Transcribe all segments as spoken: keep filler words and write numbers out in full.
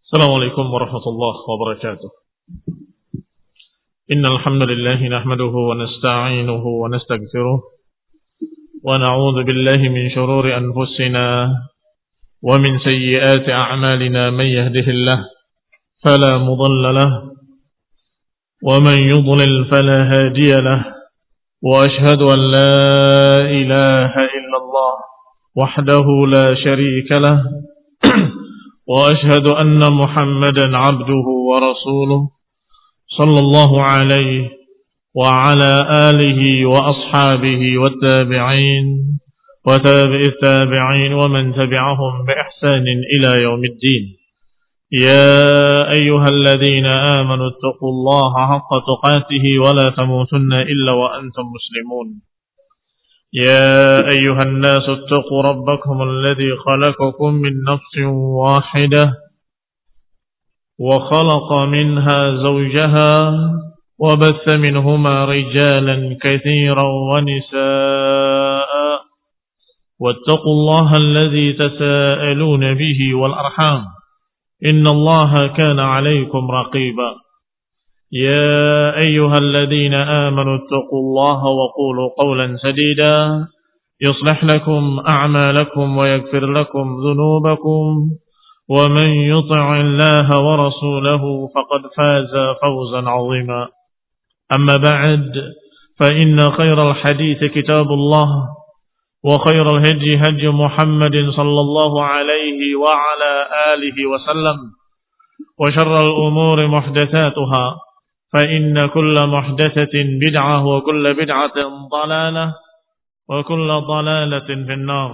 السلام عليكم ورحمة الله وبركاته. إن الحمد لله نحمده ونستعينه ونستغفره ونعوذ بالله من شرور أنفسنا ومن سيئات أعمالنا. من يهده الله فلا مضل له ومن يضلل فلا هادي له، وأشهد أن لا إله إلا الله وحده لا شريك له وأشهد أن محمدا عبده ورسوله صلى الله عليه وعلى آله وأصحابه والتابعين وتابع التابعين ومن تبعهم بإحسان إلى يوم الدين. يا أيها الذين آمنوا اتقوا الله حق تقاته ولا تموتن إلا وأنتم مسلمون. يا أيها الناس اتقوا ربكم الذي خلقكم من نفس واحدة وخلق منها زوجها وبث منهما رجالا كثيرا ونساء، واتقوا الله الذي تساءلون به والأرحام إن الله كان عليكم رقيبا. يا أيها الذين آمنوا اتقوا الله وقولوا قولا سديدا يصلح لكم أعمالكم ويغفر لكم ذنوبكم، ومن يطع الله ورسوله فقد فاز فوزا عظيما. أما بعد، فإن خير الحديث كتاب الله، وخير الهدي هدي محمد صلى الله عليه وعلى آله وسلم، وشر الأمور محدثاتها، فإن كل محدثة بدعة وكل بدعة ضلالة وكل ضلالة في النار.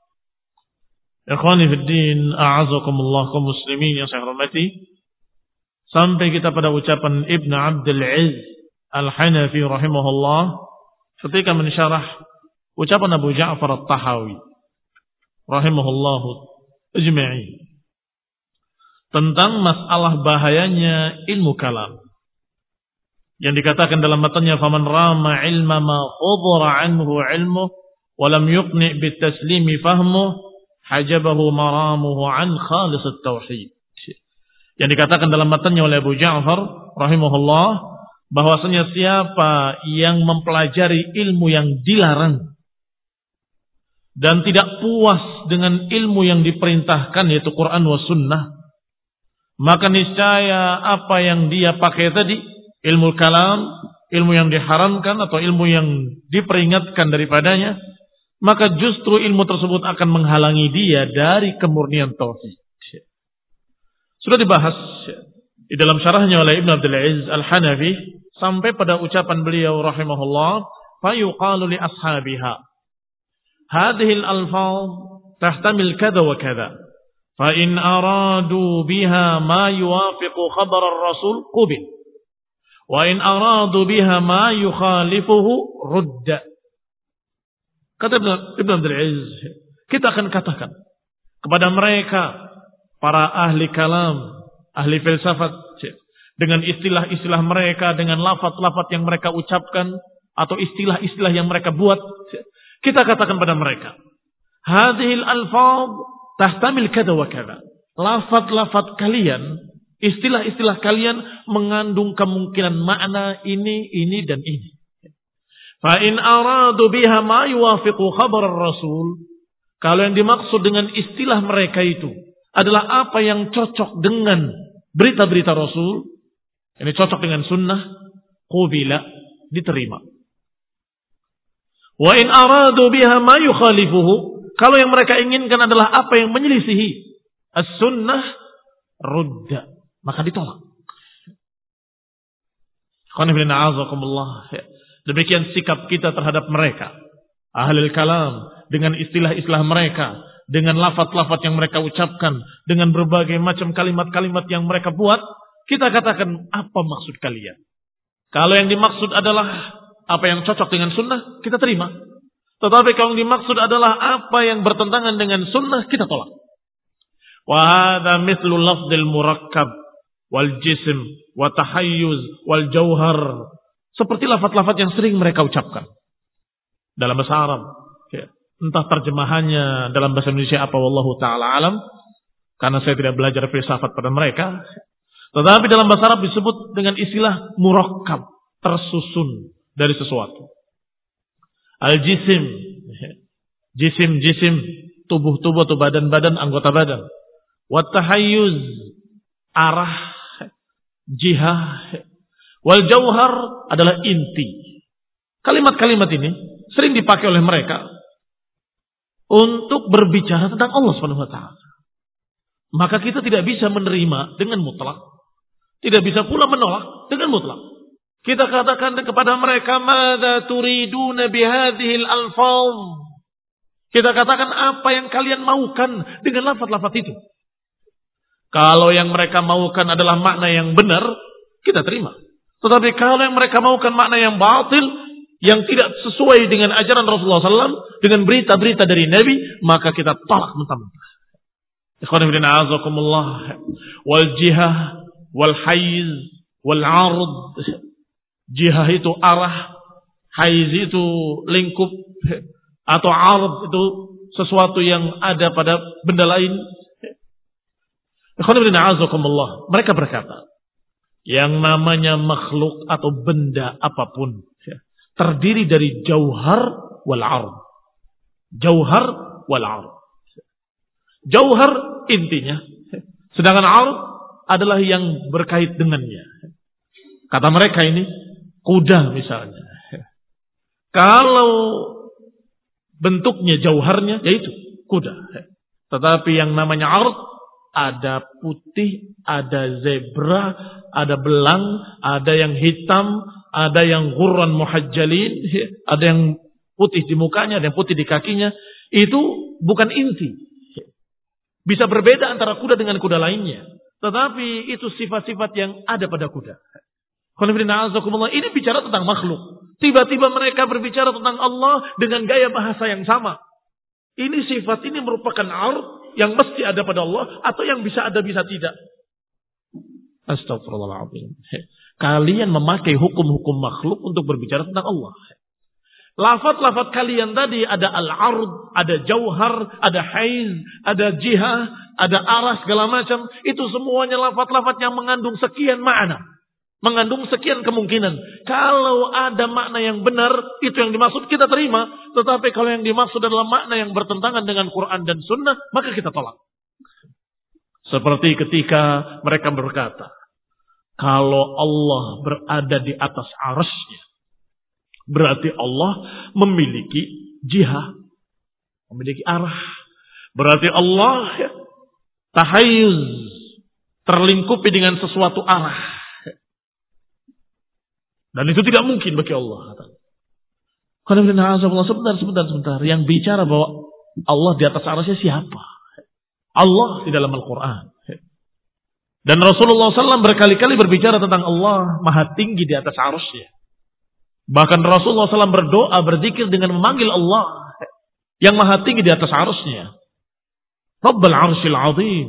Ikhwani fiddin, a'azakumullah kaum muslimin yang saya hormati. Sampai kita pada ucapan Ibn Abdul Aziz Al-Hanafi rahimahullah ketika mensyarah ucapan Abu Ja'far At-Tahawi rahimahullah ajma'in tentang masalah bahayanya ilmu kalam. Yang dikatakan dalam matanya, faman rama ilma ma khudhara anhu ilmuh wa lam yuqni bitaslimi fahmuh hajabahu maramuhu an khalis at-tauhid. Yang dikatakan dalam matanya oleh Abu Ja'far rahimahullah, bahwasanya siapa yang mempelajari ilmu yang dilarang dan tidak puas dengan ilmu yang diperintahkan, yaitu Quran wa sunnah, maka niscaya apa yang dia pakai tadi, ilmu kalam, ilmu yang diharamkan atau ilmu yang diperingatkan daripadanya, maka justru ilmu tersebut akan menghalangi dia dari kemurnian tauhid. Sudah dibahas di dalam syarahnya oleh Ibn Abdul Aziz Al-Hanafi sampai pada ucapan beliau rahimahullah, fayuqalu li ashabiha hadhihi al-alfaz tahtamil kada wa kada, fa in aradu biha ma yuwafiqu khabar ar-rasul qubil, wa in aradu biha ma yukhalifuhu rudda. Kata Ibn Abdul Aziz, kita akan katakan kepada mereka, para ahli kalam, ahli filsafat, dengan istilah-istilah mereka, dengan lafaz-lafaz yang mereka ucapkan atau istilah-istilah yang mereka buat, kita katakan pada mereka, hadhil alfaz tahtamil kada wa kada. Lafaz-lafaz kalian, istilah-istilah kalian mengandung kemungkinan makna ini, ini, dan ini. Fa in aradu biha ma yuwafiqu khabar ar-rasul. Kalau yang dimaksud dengan istilah mereka itu adalah apa yang cocok dengan berita-berita Rasul, ini cocok dengan sunnah, qubila, diterima. Wa in aradu biha ma yukhalifuhu. Kalau yang mereka inginkan adalah apa yang menyelisihi as-sunnah, rudda, maka ditolak. Demikian sikap kita terhadap mereka, ahlul kalam, dengan istilah-istilah mereka, dengan lafaz-lafaz yang mereka ucapkan, dengan berbagai macam kalimat-kalimat yang mereka buat, kita katakan, apa maksud kalian? Kalau yang dimaksud adalah apa yang cocok dengan sunnah, kita terima. Tetapi kalau yang dimaksud adalah apa yang bertentangan dengan sunnah, kita tolak. Wa hadha mithlu lafdil murakkab wal jism wa tahayyuz wal jauhar. Seperti lafaz-lafaz yang sering mereka ucapkan dalam bahasa Arab. Entah terjemahannya dalam bahasa Indonesia apa, wallahu ta'ala alam. karena saya tidak belajar filsafat pada mereka. Tetapi dalam bahasa Arab disebut dengan istilah murakkab, tersusun dari sesuatu. Al-jisim, jisim-jisim, tubuh-tubuh atau badan-badan, anggota badan. Wat-tahayyuz, arah, jihah. Wal jauhar adalah inti. Kalimat-kalimat ini sering dipakai oleh mereka untuk berbicara tentang Allah Subhanahu wa taala. Maka kita tidak bisa menerima dengan mutlak. Tidak bisa pula menolak dengan mutlak. Kita katakan kepada mereka, "Madza turiduna bihadhil alfaz?" Kita katakan apa yang kalian maukan dengan lafaz-lafaz itu. Kalau yang mereka maukan adalah makna yang benar, kita terima. Tetapi kalau yang mereka maukan makna yang batil, yang tidak sesuai dengan ajaran Rasulullah sallallahu alaihi wasallam, dengan berita-berita dari Nabi, maka kita tolak mentah-mentah. Ikhwan fillah a'azakumullah. Wal jihah wal haiz wal 'ard. Jihah itu arah, haiz itu lingkup, atau 'ard itu sesuatu yang ada pada benda lain. Ikhwan fillah a'azakumullah. Mereka berkata, yang namanya makhluk atau benda apapun terdiri dari jauhar wal 'ard. Jauhar wal 'ard. Jauhar intinya, sedangkan 'ard adalah yang berkait dengannya. Kata mereka ini, kuda misalnya. Kalau bentuknya jauharnya, yaitu kuda. Tetapi yang namanya 'ard, ada putih, ada zebra, ada belang, ada yang hitam, ada yang ghurran muhajjalin, ada yang putih di mukanya, ada yang putih di kakinya. Itu bukan inti. Bisa berbeda antara kuda dengan kuda lainnya. Tetapi itu sifat-sifat yang ada pada kuda. Ini bicara tentang makhluk. Tiba-tiba mereka berbicara tentang Allah dengan gaya bahasa yang sama. Ini sifat ini merupakan 'ard yang mesti ada pada Allah, atau yang bisa ada bisa tidak. Astagfirullahaladzim. Kalian memakai hukum-hukum makhluk untuk berbicara tentang Allah. Lafaz-lafaz kalian tadi ada al-'ard, ada jauhar, ada haiz, ada jihah, ada arah, segala macam. Itu semuanya lafaz-lafaz yang mengandung sekian makna. Mengandung sekian kemungkinan. Kalau ada makna yang benar, itu yang dimaksud, kita terima. Tetapi kalau yang dimaksud adalah makna yang bertentangan dengan Quran dan Sunnah, maka kita tolak. Seperti ketika mereka berkata, kalau Allah berada di atas arasnya, berarti Allah memiliki jihah, memiliki arah. Berarti Allah tahayyuz, terlingkupi dengan sesuatu arah. Dan itu tidak mungkin bagi Allah. Sebentar, sebentar, sebentar. Yang bicara bahwa Allah di atas arasnya siapa? Allah di dalam Al-Quran. Dan Rasulullah shallallahu alaihi wasallam berkali-kali berbicara tentang Allah maha tinggi di atas arasnya. Bahkan Rasulullah shallallahu alaihi wasallam berdoa, berzikir dengan memanggil Allah yang maha tinggi di atas arasnya. Rabbal arsyil azim.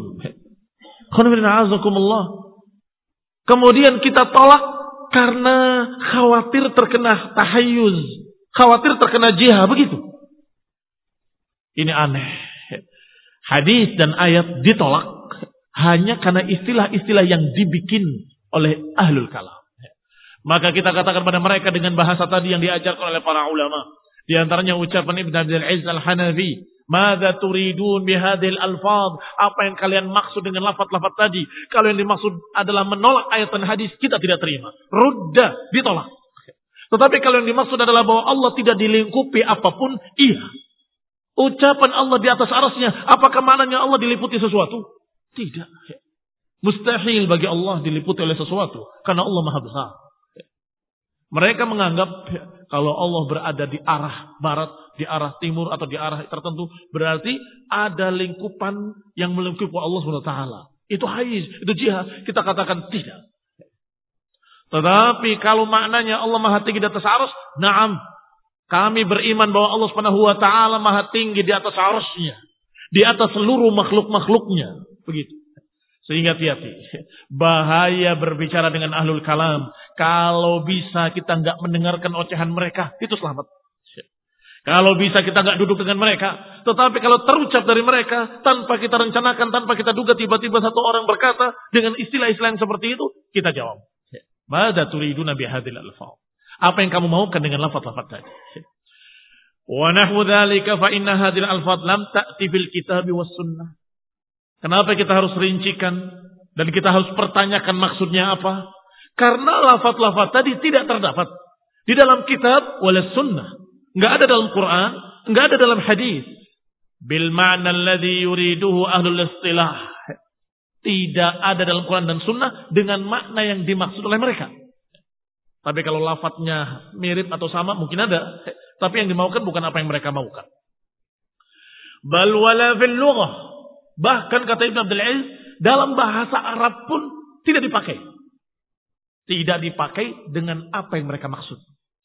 Kemudian kita tolak karena khawatir terkena tahayyuz, khawatir terkena jihah, begitu. Ini aneh. Hadis dan ayat ditolak hanya karena istilah-istilah yang dibikin oleh ahlul kalam. Maka kita katakan pada mereka dengan bahasa tadi yang diajarkan oleh para ulama. Di antaranya ucapan Ibn Abdul Aziz Al-Hanafi, "Madza turidun bihadhil alfaz?" Apa yang kalian maksud dengan lafaz-lafaz tadi? Kalau yang dimaksud adalah menolak ayat dan hadis, kita tidak terima. Rudda, ditolak. Tetapi kalau yang dimaksud adalah bahwa Allah tidak dilingkupi apapun, iya. Ucapan Allah di atas arasnya, apakah maknanya Allah diliputi sesuatu? Tidak. Mustahil bagi Allah diliputi oleh sesuatu, karena Allah Maha Besar. Mereka menganggap kalau Allah berada di arah barat, di arah timur, atau di arah tertentu, berarti ada lingkupan yang melingkupi Allah subhanahu wa taala. Itu haiz, itu jihad. Kita katakan tidak. Tetapi kalau maknanya Allah maha tinggi di atas arsy, na'am. Kami beriman bahwa Allah subhanahu wa taala maha tinggi di atas arsy-Nya, di atas seluruh makhluk-makhluknya. Begitu. Sehingga hati-hati. Bahaya berbicara dengan ahlul kalam. Kalau bisa kita nggak mendengarkan ocehan mereka, itu selamat. Kalau bisa kita nggak duduk dengan mereka. Tetapi kalau terucap dari mereka, tanpa kita rencanakan, tanpa kita duga, tiba-tiba satu orang berkata dengan istilah-istilah yang seperti itu, kita jawab. Mada turiduna bihadil alfaz. Apa yang kamu maukan dengan lafaz-lafaz tadi? Wa nahwu dzalika fa inna hadhil alfaz lam ta'ti fil kitab was sunnah. Kenapa kita harus rincikan dan kita harus pertanyakan maksudnya apa? Karena lafaz-lafaz tadi tidak terdapat di dalam kitab wal sunnah. Enggak ada dalam Quran, enggak ada dalam hadis. Bil ma'na alladhi yuriduhu ahlul istilah. Tidak ada dalam Quran dan sunnah dengan makna yang dimaksud oleh mereka. Tapi kalau lafadznya mirip atau sama mungkin ada. Tapi yang dimaukan bukan apa yang mereka maukan. Bal wala fil lughah. Bahkan kata Ibn Abdul Aziz, dalam bahasa Arab pun tidak dipakai. Tidak dipakai dengan apa yang mereka maksud.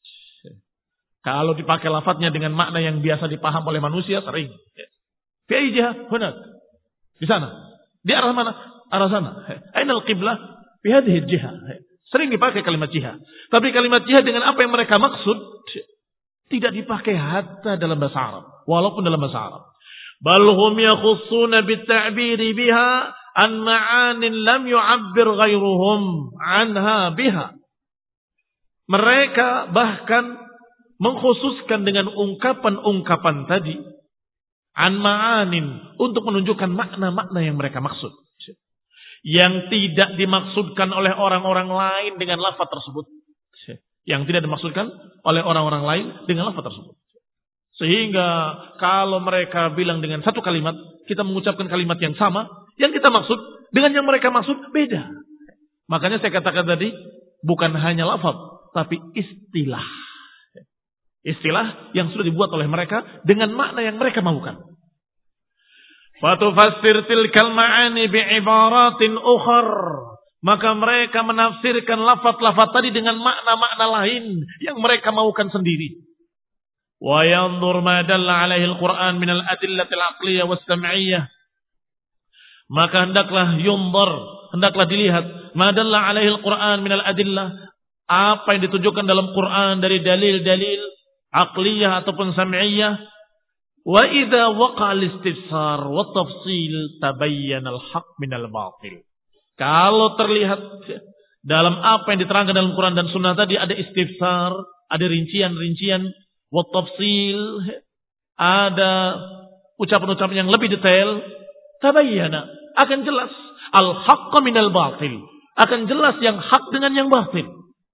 Kalau dipakai lafadznya dengan makna yang biasa dipaham oleh manusia, sering. Fi ayyi jihah? Hunak. Di sana. Di arah mana? Arah sana. Ainal qiblah? Fi hadhihi jihah. Sering dipakai kalimat jihah. Tapi kalimat jihah dengan apa yang mereka maksud, tidak dipakai hatta dalam bahasa Arab. Walaupun dalam bahasa Arab. Bal hum yakhussuna bit-ta'biri biha an ma'anin lam yu'abbir ghairuhum anha biha. Mereka bahkan mengkhususkan dengan ungkapan-ungkapan tadi an ma'anin untuk menunjukkan makna-makna yang mereka maksud yang tidak dimaksudkan oleh orang-orang lain dengan lafaz tersebut, yang tidak dimaksudkan oleh orang-orang lain dengan lafaz tersebut. Sehingga kalau mereka bilang dengan satu kalimat, kita mengucapkan kalimat yang sama, yang kita maksud dengan yang mereka maksud beda. Makanya saya katakan tadi bukan hanya lafaz tapi istilah. Istilah yang sudah dibuat oleh mereka dengan makna yang mereka mahukan. Fatufassir tilkal ma'ani bi'ibaratin ukhar. Maka mereka menafsirkan lafaz-lafaz tadi dengan makna-makna lain yang mereka mahukan sendiri. Wa yanzur ma dalla alaihi al-Qur'an min al-adillatil aqliyah was sam'iyyah. Maka hendaklah yunzar, hendaklah dilihat ma dalla alaihi al-Qur'an min al-adillah, apa yang ditunjukkan dalam Quran dari dalil-dalil aqliyah ataupun sam'iyah. Wa idza waqa al-istifsar wa tafsil tabayyana al-haq min al-batil. Kalau terlihat dalam apa yang diterangkan dalam Quran dan Sunnah tadi ada istifsar, ada rincian-rincian, wa tafsil, ada ucapan-ucapan yang lebih detail, tabayyana, akan jelas al-haq min al-batil. Akan jelas yang hak dengan yang batil.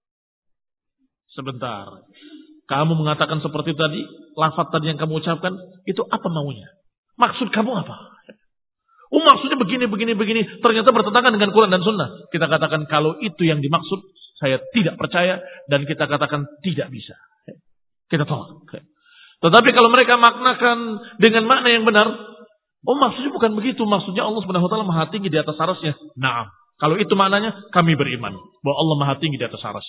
Sebentar. Kamu mengatakan seperti tadi, lafaz tadi yang kamu ucapkan, itu apa maunya? Maksud kamu apa? Oh maksudnya begini, begini, begini. Ternyata bertentangan dengan Quran dan Sunnah. Kita katakan kalau itu yang dimaksud, saya tidak percaya. Dan kita katakan tidak bisa. Kita tolak. Tetapi kalau mereka maknakan dengan makna yang benar, oh maksudnya bukan begitu. Maksudnya Allah Subhanahu wa taala Maha tinggi di atas arasnya. Naam. Kalau itu maknanya, kami beriman bahwa Allah Maha tinggi di atas aras.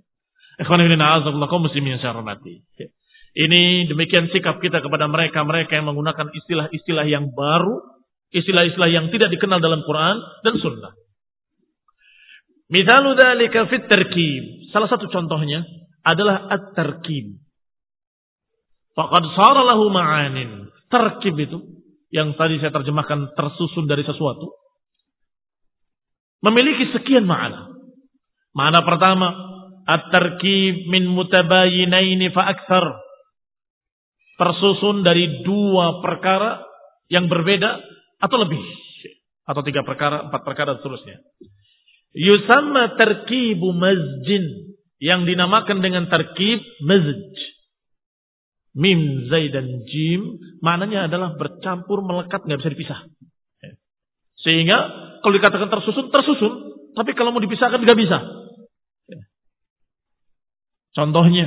Ini demikian sikap kita kepada mereka-mereka yang menggunakan istilah-istilah yang baru, istilah-istilah yang tidak dikenal dalam Quran dan Sunnah. Mithalu dzalika fit tarkib. Salah satu contohnya adalah at-tarkib. Faqad shara lahu ma'anin. Tarkib itu yang tadi saya terjemahkan tersusun dari sesuatu memiliki sekian makna. Makna pertama, at-tarkib min mutabayinaini fa aktsar. Tersusun dari dua perkara yang berbeda atau lebih. Atau tiga perkara, empat perkara dan seterusnya. Yusamma tarkibu mazjin. Yang dinamakan dengan tarkib mazj. Mim, zai dan jim. Maknanya adalah bercampur, melekat, nggak bisa dipisah. Sehingga kalau dikatakan tersusun, tersusun. Tapi kalau mau dipisahkan nggak bisa. Contohnya,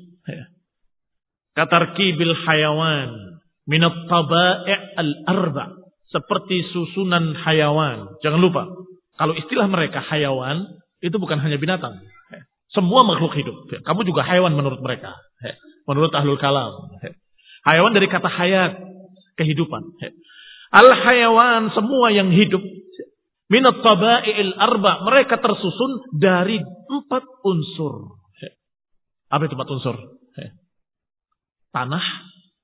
katarkibil hayawan minat tabai' al-arba, seperti susunan hayawan. Jangan lupa, kalau istilah mereka hayawan itu bukan hanya binatang, semua makhluk hidup. Kamu juga hayawan menurut mereka, menurut ahlul kalam. Hayawan dari kata hayat, kehidupan. Al-hayawan, semua yang hidup. Minat tabai' al-arba, mereka tersusun dari empat unsur. Apa itu empat unsur? Tanah,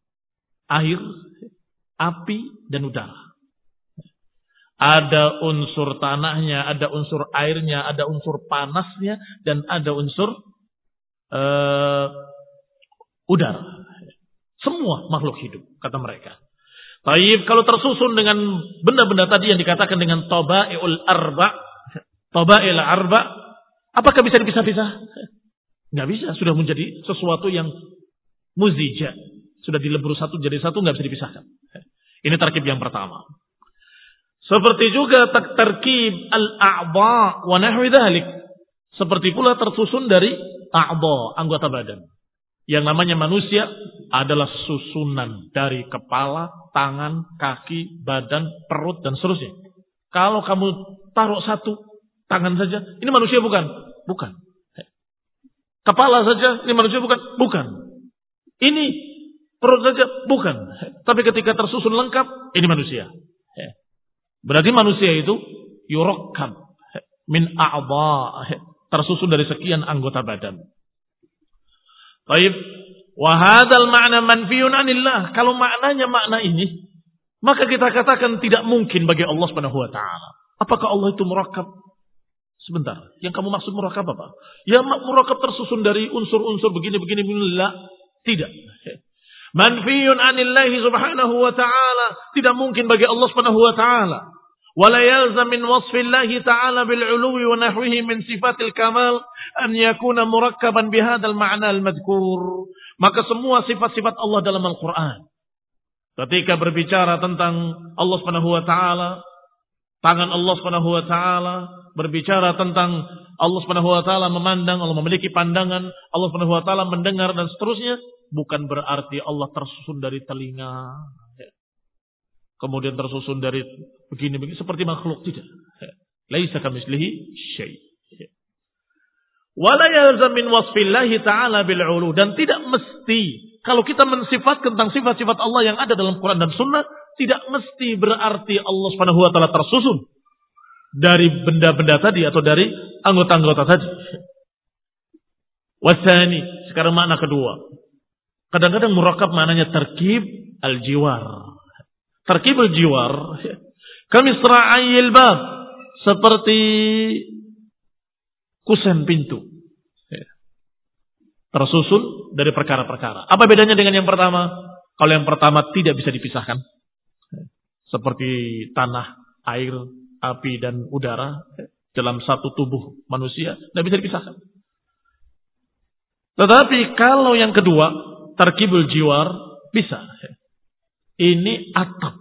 air, api, dan udara. Ada unsur tanahnya, ada unsur airnya, ada unsur panasnya, dan ada unsur uh, udara. Semua makhluk hidup, kata mereka. Taib, kalau tersusun dengan benda-benda tadi yang dikatakan dengan tabai'ul arba, tabai'il arba, apakah bisa dipisah-pisah? Nggak bisa, sudah menjadi sesuatu yang muzija. Sudah dilebur satu jadi satu, nggak bisa dipisahkan. Ini tarkib yang pertama. Seperti juga tarkib al-a'ba wa nahwi dzalik. Seperti pula tersusun dari a'ba, anggota badan. Yang namanya manusia adalah susunan dari kepala, tangan, kaki, badan, perut, dan seterusnya. Kalau kamu taruh satu tangan saja, ini manusia bukan? Bukan. Kepala saja, ini manusia bukan? Bukan. Ini perut saja, bukan. Tapi ketika tersusun lengkap, ini manusia. Berarti manusia itu yurakkab min a'dha, tersusun dari sekian anggota badan. Baik, wa hadzal ma'na manfiyun 'anillah. Kalau maknanya makna ini, maka kita katakan tidak mungkin bagi Allah Subhanahu wa taala. Apakah Allah itu murakkab? Sebentar, yang kamu maksud murakkab apa? Ya murakkab tersusun dari unsur-unsur begini-begini la, tidak. Manfiyun 'anillahi subhanahu wa ta'ala. Tidak mungkin bagi Allah Subhanahu wa taala. Wala yalzam min wasfillahi ta'ala bil 'uluwi wa nahwihi min sifatil kamal an yakuna murakkaban bihadzal ma'na al madhkur. Maka semua sifat-sifat Allah dalam Al-Qur'an, ketika berbicara tentang Allah Subhanahu wa taala, tangan Allah Subhanahu wa taala, berbicara tentang Allah Subhanahu wa taala memandang, Allah memiliki pandangan, Allah Subhanahu wa taala mendengar dan seterusnya, bukan berarti Allah tersusun dari telinga, kemudian tersusun dari begini-begini seperti makhluk, tidak. Laisa kamitslihi syai'. Wala yalzam min wasfillahi ta'ala bil 'ulu, dan tidak mesti kalau kita mensifatkan tentang sifat-sifat Allah yang ada dalam Quran dan Sunnah, tidak mesti berarti Allah Subhanahu wa taala tersusun dari benda-benda tadi atau dari anggota-anggota tadi. Wasani, sekarang makna kedua. Kadang-kadang murakkab maknanya tarkib al-jiwar. Tarkib al-jiwar kamisra'il bab, seperti kusen pintu. Tersusun dari perkara-perkara. Apa bedanya dengan yang pertama? Kalau yang pertama tidak bisa dipisahkan, seperti tanah, air, api, dan udara dalam satu tubuh manusia, tidak bisa dipisahkan. Tetapi kalau yang kedua, tarkibul jiwar, bisa. Ini atap.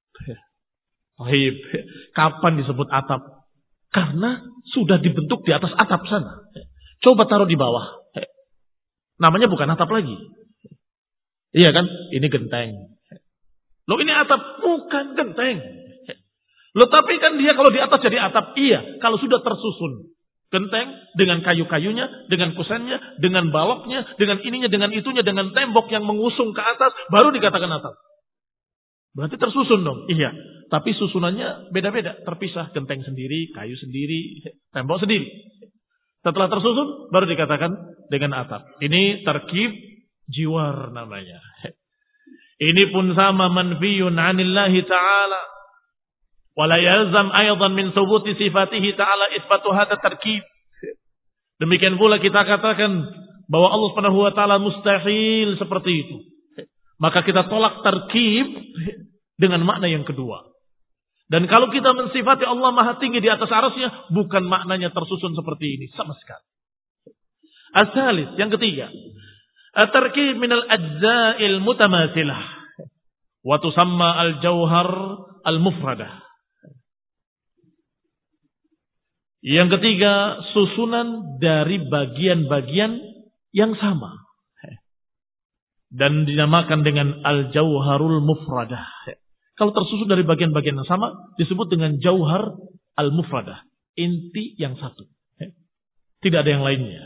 Kapan disebut atap? Karena sudah dibentuk di atas atap sana. Coba taruh di bawah, namanya bukan atap lagi. Iya kan? Ini genteng. Loh ini atap? Bukan genteng. Loh tapi kan dia kalau di atas jadi atap. Iya, kalau sudah tersusun genteng dengan kayu-kayunya, dengan kusennya, dengan baloknya, dengan ininya, dengan itunya, dengan tembok yang mengusung ke atas, baru dikatakan atap. Berarti tersusun dong. Iya, tapi susunannya beda-beda, terpisah, genteng sendiri, kayu sendiri, tembok sendiri. Setelah tersusun baru dikatakan dengan atap. Ini tarkib jiwar namanya. Ini pun sama manfiyun 'anillahi ta'ala. Wala yalzam aidan min thubuti sifatihi ta'ala isbatu hadha tarkib. Demikian pula kita katakan bahwa Allah Subhanahu wa taala mustahil seperti itu. Maka kita tolak tarkib dengan makna yang kedua. Dan kalau kita mensifati Allah maha tinggi di atas arasnya, bukan maknanya tersusun seperti ini sama sekali. As-salis, yang ketiga, at-tarkib minal ajza'il mutamathilah wa tusamma al-jauhar al-mufradah. Yang ketiga, susunan dari bagian-bagian yang sama dan dinamakan dengan al-jauharul mufradah. Kalau tersusun dari bagian-bagian yang sama, disebut dengan jauhar al-mufradah. Inti yang satu. Tidak ada yang lainnya.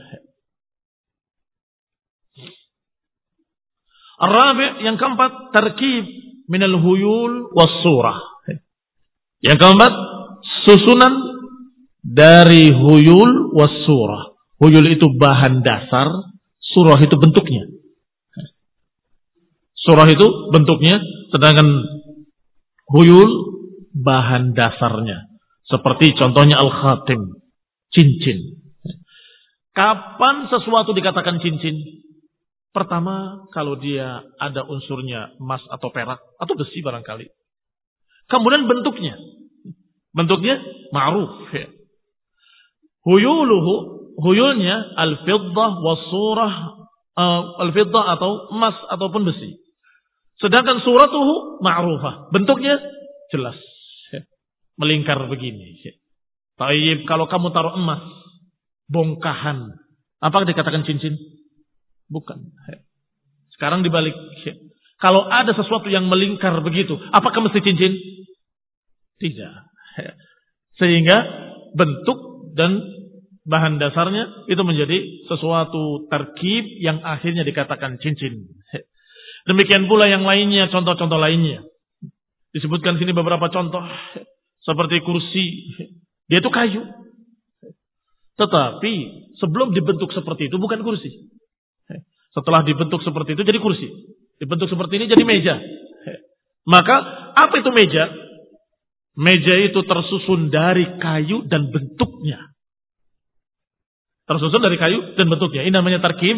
Ar-rabi', yang keempat, tarkib minal huyul was surah. Yang keempat, susunan dari huyul was surah. Huyul itu bahan dasar, surah itu bentuknya. Surah itu bentuknya, sedangkan huyul bahan dasarnya. Seperti contohnya al-khatim, cincin. Kapan sesuatu dikatakan cincin? Pertama, kalau dia ada unsurnya emas atau perak atau besi barangkali. Kemudian bentuknya. Bentuknya ma'ruf. Huyuluhu, huyulnya al-fiddah was-surah, uh, al-fiddah atau emas ataupun besi. Sedangkan suratuhu ma'rufah. Bentuknya jelas. Melingkar begini. Taib, kalau kamu taruh emas, bongkahan, apakah dikatakan cincin? Bukan. Sekarang dibalik. Kalau ada sesuatu yang melingkar begitu, apakah mesti cincin? Tidak. Sehingga bentuk dan bahan dasarnya itu menjadi sesuatu terkib yang akhirnya dikatakan cincin. Demikian pula yang lainnya, contoh-contoh lainnya. Disebutkan sini beberapa contoh. Seperti kursi. Dia itu kayu. Tetapi sebelum dibentuk seperti itu bukan kursi. Setelah dibentuk seperti itu jadi kursi. Dibentuk seperti ini jadi meja. Maka apa itu meja? Meja itu tersusun dari kayu dan bentuknya. Tersusun dari kayu dan bentuknya. Ini namanya tarkib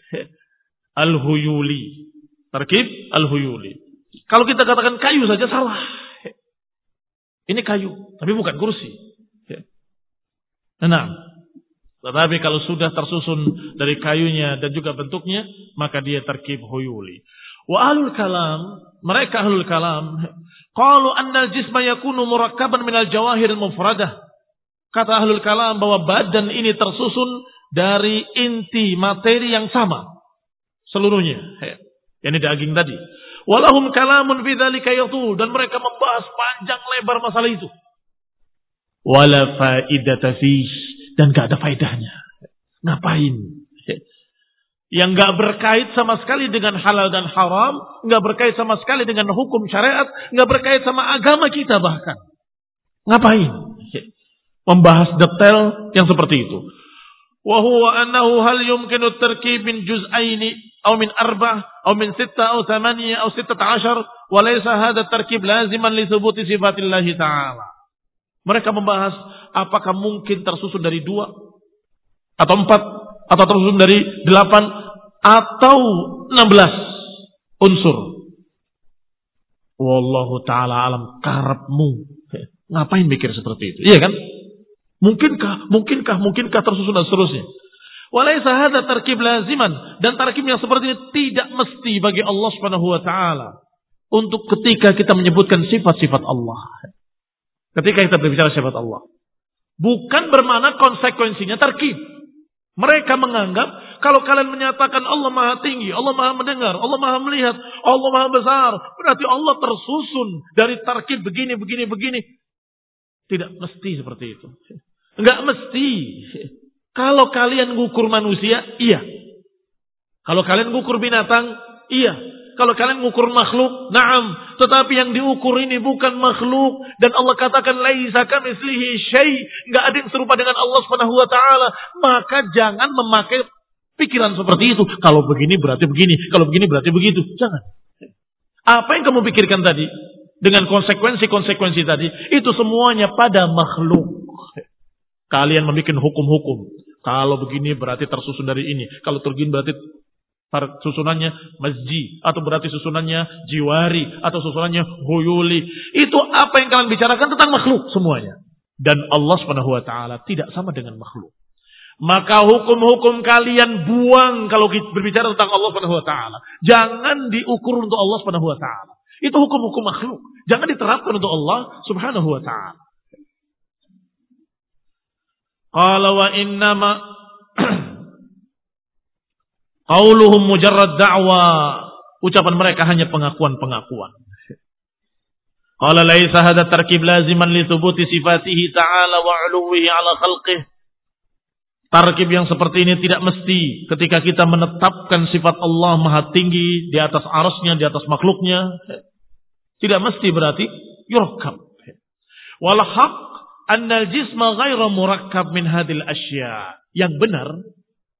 al-huyuli. Tarkib al-huyuli. Kalau kita katakan kayu saja salah. Ini kayu, tapi bukan kursi. Nah, tetapi kalau sudah tersusun dari kayunya dan juga bentuknya, maka dia tarkib huyuli. Wa ahlul kalam, mereka ahlul kalam, qalu anna al-jisma yakunu murakkaban minal jawahir mufradah. Kata ahlul kalam bahwa badan ini tersusun dari inti materi yang sama seluruhnya. Yang daging tadi. Walahum kalamun fi dzalika yatul, dan mereka membahas panjang lebar masalah itu. Wala faidata fihi, dan enggak ada faedahnya. Ngapain? Yang enggak berkait sama sekali dengan halal dan haram, enggak berkait sama sekali dengan hukum syariat, enggak berkait sama agama kita bahkan. Ngapain? Membahas detail yang seperti itu. Wa huwa annahu hal yumkinu at-tarkib min juz'aini aw min arba'ah aw min sittah aw thamaniyah aw sittah ashar wa laysa hadha at-tarkib laziman li thubuti sifatillah ta'ala. Mereka membahas apakah mungkin tersusun dari dua atau empat atau tersusun dari delapan atau enam belas unsur. Wallahu ta'ala alam, karepmu. Ngapain mikir seperti itu? Iya kan? Mungkinkah, mungkinkah, mungkinkah tersusun dan seterusnya. Walaysa hadza tarkib laziman, dan tarkib yang seperti ini tidak mesti bagi Allah Subhanahu wa taala untuk ketika kita menyebutkan sifat-sifat Allah. Ketika kita berbicara sifat Allah, bukan bermakna konsekuensinya tarkib. Mereka menganggap kalau kalian menyatakan Allah Maha Tinggi, Allah Maha Mendengar, Allah Maha Melihat, Allah Maha Besar, berarti Allah tersusun dari tarkib begini, begini, begini. Tidak mesti seperti itu. Enggak mesti. Kalau kalian ngukur manusia, iya. Kalau kalian ngukur binatang, iya. Kalau kalian ngukur makhluk, na'am. Tetapi yang diukur ini bukan makhluk. Dan Allah katakan, laisa kamitslihi syai'. Enggak ada yang serupa dengan Allah Subhanahu wa taala. Maka jangan memakai pikiran seperti itu. Kalau begini berarti begini. Kalau begini berarti begitu. Jangan. Apa yang kamu pikirkan tadi? Dengan konsekuensi-konsekuensi tadi. Itu semuanya pada makhluk. Kalian membuat hukum-hukum. Kalau begini berarti tersusun dari ini. Kalau begini berarti susunannya masjid. Atau berarti susunannya jiwari. Atau susunannya huyuli. Itu apa yang kalian bicarakan tentang makhluk semuanya. Dan Allah subhanahu wa taala tidak sama dengan makhluk. Maka hukum-hukum kalian buang kalau berbicara tentang Allah subhanahu wa taala. Jangan diukur untuk Allah subhanahu wa taala. Itu hukum-hukum makhluk. Jangan diterapkan untuk Allah subhanahu wa ta'ala. Qala wa innama qauluhum mujarrad da'wa. Ucapan mereka hanya pengakuan-pengakuan. Qala laisa hadha tarkib laziman li thubuti sifatihi ta'ala wa 'uluwihi 'ala khalqihi. Tarkib yang seperti ini tidak mesti ketika kita menetapkan sifat Allah Maha Tinggi di atas arasnya, di atas makhluknya. Tidak mesti berarti yurkab. Wal haq anna al-jisma ghairu murakkab min hadhil asya. Yang benar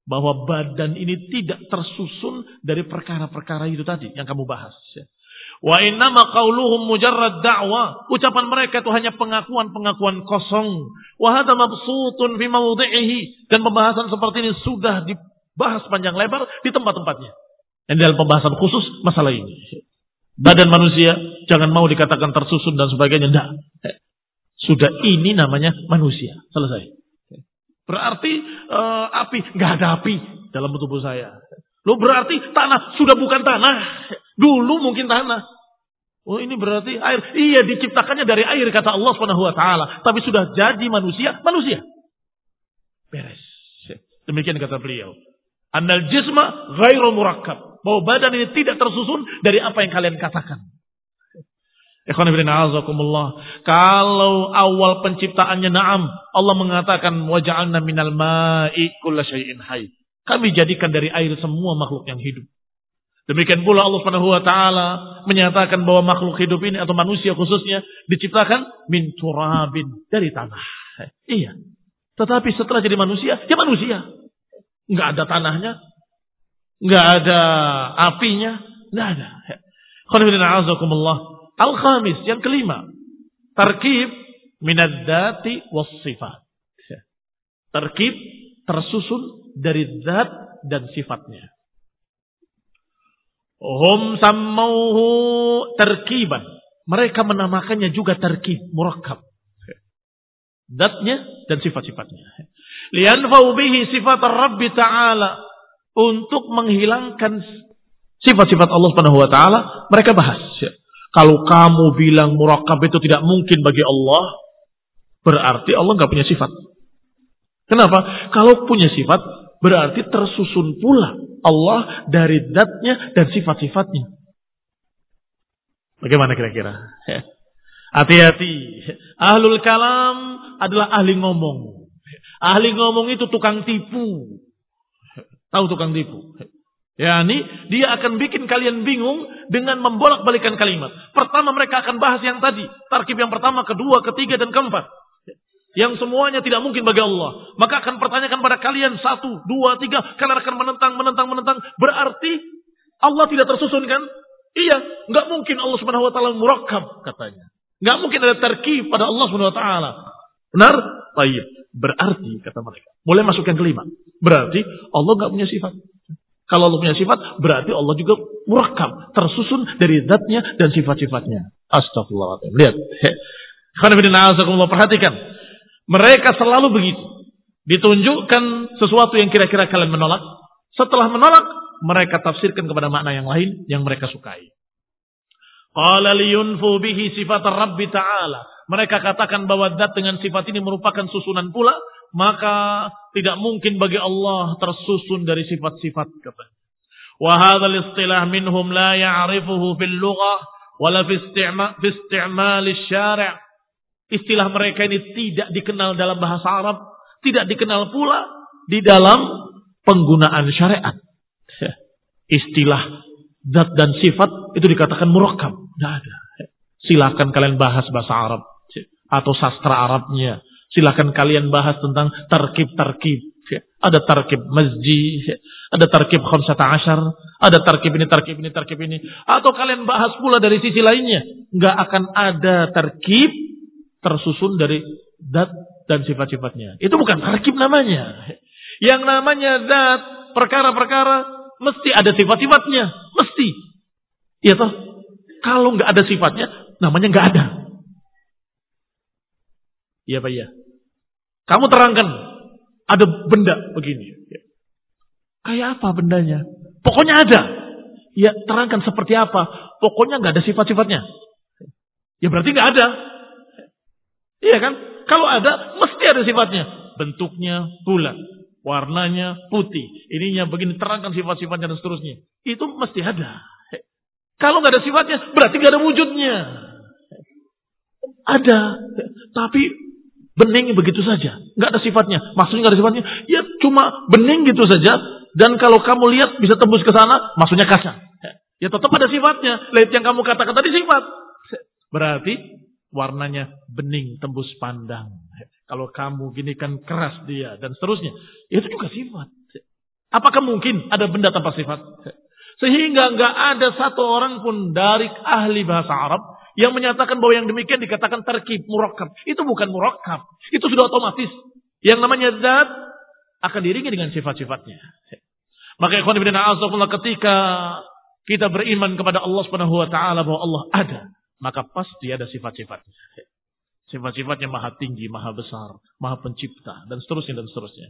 Bahwa badan ini tidak tersusun dari perkara-perkara itu tadi yang kamu bahas. Wa innama qauluhum mujarrad da'wa. Ucapan mereka itu hanya pengakuan-pengakuan kosong. Wa hadha mabsutun fi mawdi'ihi. Dan pembahasan seperti ini sudah dibahas panjang lebar di tempat-tempatnya. Dan dalam pembahasan khusus masalah ini. Badan manusia jangan mau dikatakan tersusun dan sebagainya. Tidak. Sudah ini namanya manusia. Selesai. Berarti uh, api. Nggak ada api dalam tubuh saya. Loh berarti tanah sudah bukan tanah. Dulu mungkin tanah. Oh ini berarti air. Iya diciptakannya dari air kata Allah Subhanahu wa taala. Tapi sudah jadi manusia, manusia. Beres. Demikian kata beliau. Annal jisma ghairu murakkab. Bahwa badan ini tidak tersusun dari apa yang kalian katakan. Ikhwan fillah a'azakumullah. Kalau awal penciptaannya na'am, Allah mengatakan waja'alna minal ma'i kulla syai'in hayy. Kami jadikan dari air semua makhluk yang hidup. Demikian pula Allah Subhanahu wa taala menyatakan bahwa makhluk hidup ini atau manusia khususnya diciptakan min turabin, dari tanah. Iya. Tetapi setelah jadi manusia, ya manusia. Enggak ada tanahnya, enggak ada apinya, enggak ada. Qul a'azakumullah. Al-khamis, yang kelima, tarkib minad dzati was sifat. Tarkib tersusun dari zat dan sifatnya. Hum sammauhu tarkiban. Mereka menamakannya juga tarkib, murakkab. Zatnya dan sifat-sifatnya. Lianfau bihi sifat Rabbi Ta'ala. Untuk menghilangkan sifat-sifat Allah Subhanahu wa taala, mereka bahas. Kalau kamu bilang murakkab itu tidak mungkin bagi Allah, berarti Allah enggak punya sifat. Kenapa? Kalau punya sifat, berarti tersusun pula Allah dari zatnya dan sifat-sifatnya. Bagaimana kira-kira? Hati-hati. Ahlul kalam adalah ahli ngomong. Ahli ngomong itu tukang tipu. Tahu tukang tipu? Yani dia akan bikin kalian bingung dengan membolak-balikan kalimat. Pertama mereka akan bahas yang tadi. Tarkib yang pertama, kedua, ketiga, dan keempat. Yang semuanya tidak mungkin bagi Allah. Maka akan pertanyakan pada kalian satu, dua, tiga. Kalian akan menentang, menentang, menentang. Berarti Allah tidak tersusun kan? Iya. Nggak mungkin Allah Subhanahu Wa Taala murakkab katanya. Nggak mungkin ada tarkib pada Allah Subhanahu Wa Taala. Benar? Baik. Berarti kata mereka. Mulai masuk yang kelima. Berarti Allah nggak punya sifat. Kalau Allah punya sifat, berarti Allah juga murakkab. Tersusun dari zatnya dan sifat-sifatnya. Astagfirullahaladzim. Lihat. Perhatikan. Mereka selalu begitu. Ditunjukkan sesuatu yang kira-kira kalian menolak. Setelah menolak, mereka tafsirkan kepada makna yang lain yang mereka sukai. Qala liyunfu bihi sifat Rabbi Ta'ala. Mereka katakan bahwa zat dengan sifat ini merupakan susunan pula. Maka tidak mungkin bagi Allah tersusun dari sifat-sifat. Wa hadzal istilah minhum la ya'rifuhu fil lughah wala fi isti'mal asy-syari'. Istilah mereka ini tidak dikenal dalam bahasa Arab, tidak dikenal pula di dalam penggunaan syariat. Istilah zat dan sifat itu dikatakan murakkab. Tidak ada. Silakan kalian bahas bahasa Arab atau sastra Arabnya. Silakan kalian bahas tentang tarkib-tarkib. Ada tarkib masjid, ada tarkib khamsata asyar, ada tarkib ini, tarkib ini, tarkib ini. Atau kalian bahas pula dari sisi lainnya. Nggak akan ada tarkib tersusun dari zat dan sifat-sifatnya. Itu bukan tarkib namanya. Yang namanya zat, perkara-perkara, mesti ada sifat-sifatnya. Mesti. Iya toh? Kalau nggak ada sifatnya, namanya nggak ada. Iya Pak ya. Kamu terangkan ada benda begini. Kayak apa bendanya? Pokoknya ada. Ya terangkan seperti apa. Pokoknya nggak ada sifat-sifatnya. Ya berarti nggak ada. Iya kan? Kalau ada mesti ada sifatnya. Bentuknya bulat, warnanya putih. Ininya begini, terangkan sifat-sifatnya dan seterusnya. Itu mesti ada. Kalau nggak ada sifatnya berarti nggak ada wujudnya. Ada, tapi bening begitu saja, nggak ada sifatnya. Maksudnya nggak ada sifatnya, ya cuma bening gitu saja. Dan kalau kamu lihat bisa tembus ke sana, maksudnya kasar. Ya tetap ada sifatnya. Lihat yang kamu katakan tadi sifat. Berarti warnanya bening, tembus pandang. Kalau kamu gini kan keras dia dan seterusnya. Itu juga sifat. Apakah mungkin ada benda tanpa sifat? Sehingga nggak ada satu orang pun dari ahli bahasa Arab yang menyatakan bahwa yang demikian dikatakan tarkib, murakkab. Itu bukan murakkab. Itu sudah otomatis. Yang namanya zat akan diiringi dengan sifat-sifatnya. Maka ikhwan fillah a'azakumullah, ketika kita beriman kepada Allah Subhanahu wa taala bahwa Allah ada, maka pasti ada sifat-sifatnya. Sifat-sifatnya maha tinggi, maha besar, maha pencipta, dan seterusnya dan seterusnya.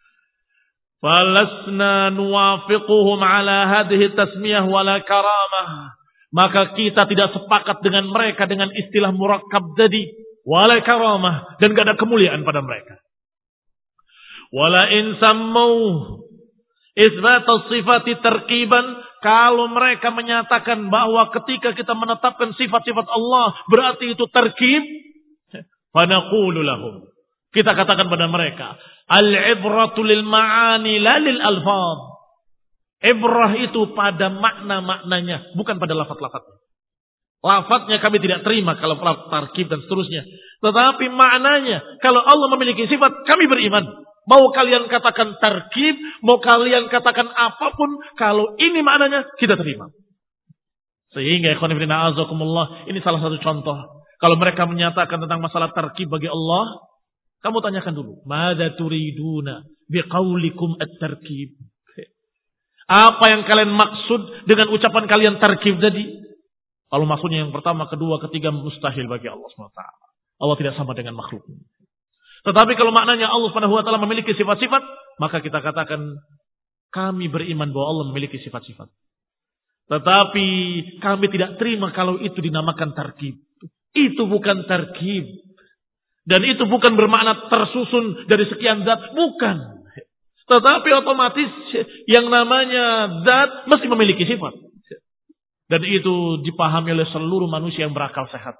Falasna nuwafiquhum ala hadhihi tasmiyah wala karamah. Maka kita tidak sepakat dengan mereka dengan istilah murakkab tadi, wala karamah, dan gak ada kemuliaan pada mereka. Wala in sammau isbat as-sifati tarkiban, kalau mereka menyatakan bahwa ketika kita menetapkan sifat-sifat Allah berarti itu tarkib, fa naqulu lahum, kita katakan pada mereka, al-ibratu lil ma'ani la lil alfaz. Ibrah itu pada makna-maknanya, bukan pada lafaz-lafaznya. Lafaznya kami tidak terima kalau tarkib dan seterusnya. Tetapi maknanya, kalau Allah memiliki sifat, kami beriman. Mau kalian katakan tarkib, mau kalian katakan apapun, kalau ini maknanya, kita terima. Sehingga ikhwan fillah a'azakumullah, ini salah satu contoh. Kalau mereka menyatakan tentang masalah tarkib bagi Allah, kamu tanyakan dulu, madza turiduna biqaulikum at-tarkib? Apa yang kalian maksud dengan ucapan kalian tarkib tadi? Kalau maksudnya yang pertama, kedua, ketiga, mustahil bagi Allah subhanahu wa taala. Allah tidak sama dengan makhluknya. Tetapi kalau maknanya Allah subhanahu wa taala memiliki sifat-sifat, maka kita katakan kami beriman bahwa Allah memiliki sifat-sifat. Tetapi kami tidak terima kalau itu dinamakan tarkib. Itu bukan tarkib. Dan itu bukan bermakna tersusun dari sekian zat. Bukan. Tetapi otomatis yang namanya zat mesti memiliki sifat. Dan itu dipahami oleh seluruh manusia yang berakal sehat.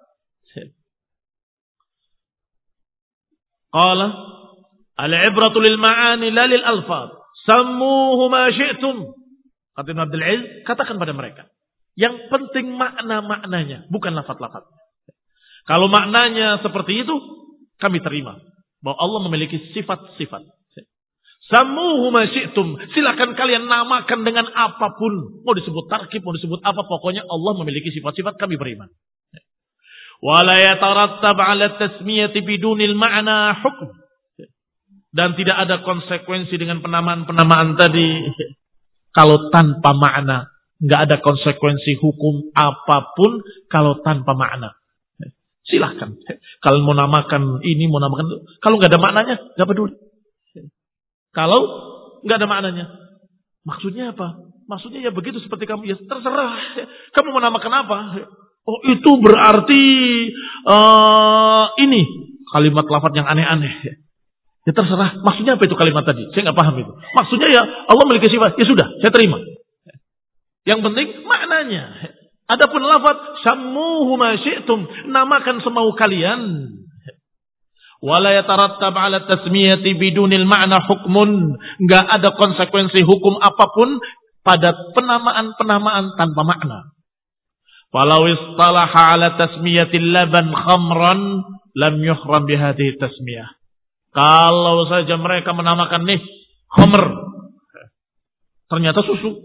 Qala al-ibratu lil ma'ani la lil alfaz. Sammuhu ma syi'tum. Kata Ibnu Abdul Aziz, katakan pada mereka, yang penting makna-maknanya, bukan lafaz-lafaz. Kalau maknanya seperti itu, kami terima bahwa Allah memiliki sifat-sifat. Sammuhu ma syi'tum. Silakan kalian namakan dengan apapun. Mau disebut tarkib, mau disebut apa, pokoknya Allah memiliki sifat-sifat, kami beriman. Wala yatarattab 'ala tasmiyati bidunil ma'na hukm. Dan tidak ada konsekuensi dengan penamaan-penamaan tadi kalau tanpa makna. Enggak ada konsekuensi hukum apapun kalau tanpa makna. Silahkan. Kalau mau namakan ini, mau namakan itu. Kalau enggak ada maknanya, enggak peduli. Kalau enggak ada maknanya. Maksudnya apa? Maksudnya ya begitu seperti kamu. Ya terserah. Kamu mau namakan apa? Oh itu berarti uh, ini kalimat lafaz yang aneh-aneh. Ya terserah. Maksudnya apa itu kalimat tadi? Saya nggak paham itu. Maksudnya ya Allah memiliki sifat. Ya sudah, saya terima. Yang penting maknanya. Adapun lafaz sammuhu ma syi'tum, namakan semau kalian. Wala yatarattab 'ala tasmiyati bidunil ma'na hukmun. Enggak ada konsekuensi hukum apapun pada penamaan-penamaan tanpa makna. Walau istalaha 'ala tasmiyatil laban khamran lam yuhram bihadhihi tasmiyah. Kalau saja mereka menamakan nih khamr, ternyata susu.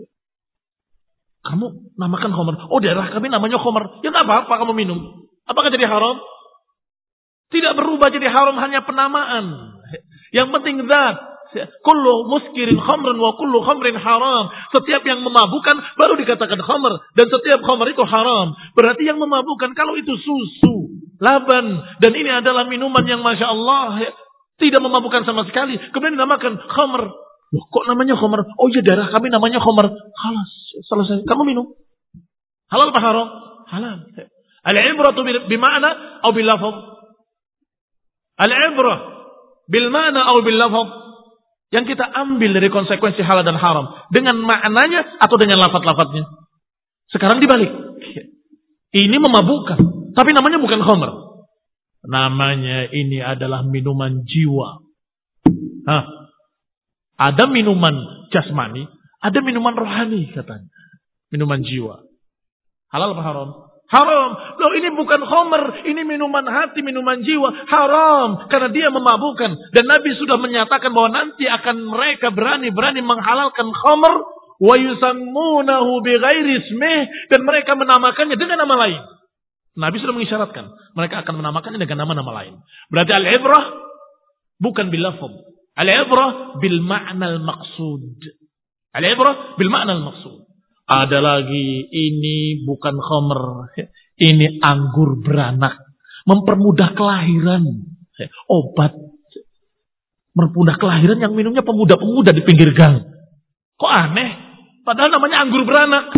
Kamu namakan khamr. Oh, daerah kami namanya khamr. Ya enggak apa-apa kamu minum. Apakah jadi haram? Tidak berubah jadi haram, hanya penamaan. Yang penting zat. Kullu muskirin khamrun wa kullu khamrin haram. Setiap yang memabukkan baru dikatakan khamr. Dan setiap khamr itu haram. Berarti yang memabukkan kalau itu susu, laban. Dan ini adalah minuman yang Masya Allah tidak memabukkan sama sekali. Kemudian dinamakan khamr. Loh, kok namanya khamr? Oh iya, daerah kami namanya khamr. Halas, selesai. Kamu minum. Halal apa haram? Halal. Al-ibratu bima'na atau bil lafaz? Al-ibrah bil ma'na atau bil lafaz? Yang kita ambil dari konsekuensi halal dan haram dengan maknanya atau dengan lafaz-lafaznya. Sekarang dibalik. Ini memabukkan, tapi namanya bukan khamr. Namanya ini adalah minuman jiwa. Hah? Ada minuman jasmani, ada minuman rohani katanya. Minuman jiwa. Halal apa haram? Haram. Loh ini bukan khamr, ini minuman hati, minuman jiwa. Haram. Karena dia memabukkan. Dan Nabi sudah menyatakan bahwa nanti akan mereka berani-berani menghalalkan khamr. Wa yusammunahu bighairi ismih. Dan mereka menamakannya dengan nama lain. Nabi sudah mengisyaratkan. Mereka akan menamakannya dengan nama-nama lain. Berarti al-ibrah bukan bil lafz. Al-ibrah bil ma'na al-maqsud. Al-ibrah bil ma'na al-maqsud. Ada lagi, ini bukan khamr. Ini anggur beranak. Mempermudah kelahiran. Obat. Mempermudah kelahiran yang minumnya pemuda-pemuda di pinggir gang. Kok aneh? Padahal namanya anggur beranak.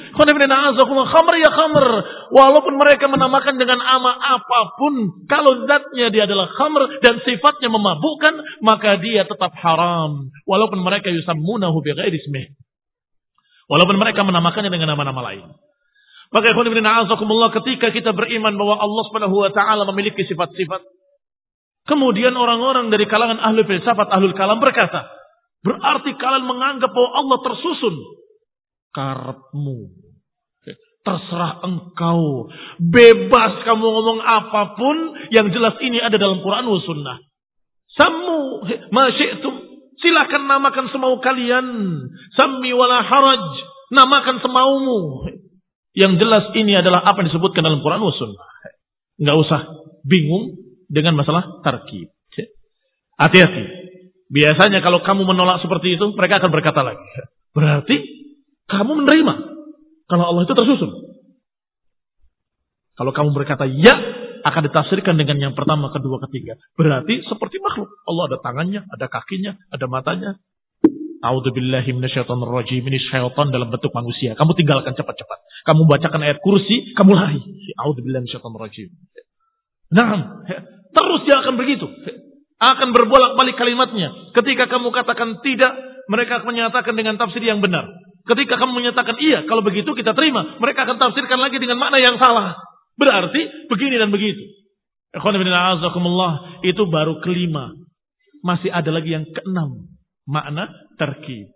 Khamr ya khamr. Walaupun mereka menamakan dengan nama apapun. Kalau zatnya dia adalah khamr dan sifatnya memabukkan. Maka dia tetap haram. Walaupun mereka yusammunahu bighairi ismih. Walaupun mereka menamakannya dengan nama-nama lain. Maka ikhwan ibn a'azakumullah, ketika kita beriman bahwa Allah Subhanahu wa taala memiliki sifat-sifat, kemudian orang-orang dari kalangan ahli filsafat, ahlul kalam berkata, berarti kalian menganggap bahwa Allah tersusun. Karepmu. Terserah engkau. Bebas kamu ngomong apapun, yang jelas ini ada dalam Quran wa sunnah. Sammu ma syi'tum. Silakan namakan semau kalian. Sammi wala haraj. Namakan semaumu. Yang jelas ini adalah apa yang disebutkan dalam Quran wa sunnah. Enggak usah bingung dengan masalah tarkib. Hati-hati. Biasanya kalau kamu menolak seperti itu, mereka akan berkata lagi. Berarti kamu menerima kalau Allah itu tersusun. Kalau kamu berkata ya, akan ditafsirkan dengan yang pertama, kedua, ketiga. Berarti seperti makhluk. Allah ada tangannya, ada kakinya, ada matanya. A'udzubillahi minasyaitonir rajim. Ini syaitan dalam bentuk manusia. Kamu tinggalkan cepat-cepat. Kamu bacakan ayat kursi, kamu lari. A'udzubillahi minasyaitonir rajim. Nah, terus dia akan begitu. Akan berbolak-balik kalimatnya. Ketika kamu katakan tidak, mereka akan menyatakan dengan tafsir yang benar. Ketika kamu menyatakan iya, kalau begitu kita terima. Mereka akan tafsirkan lagi dengan makna yang salah. Berarti begini dan begitu. Ikhwan ibn a'azakumullah, itu baru kelima. Masih ada lagi yang keenam. Makna tarkib.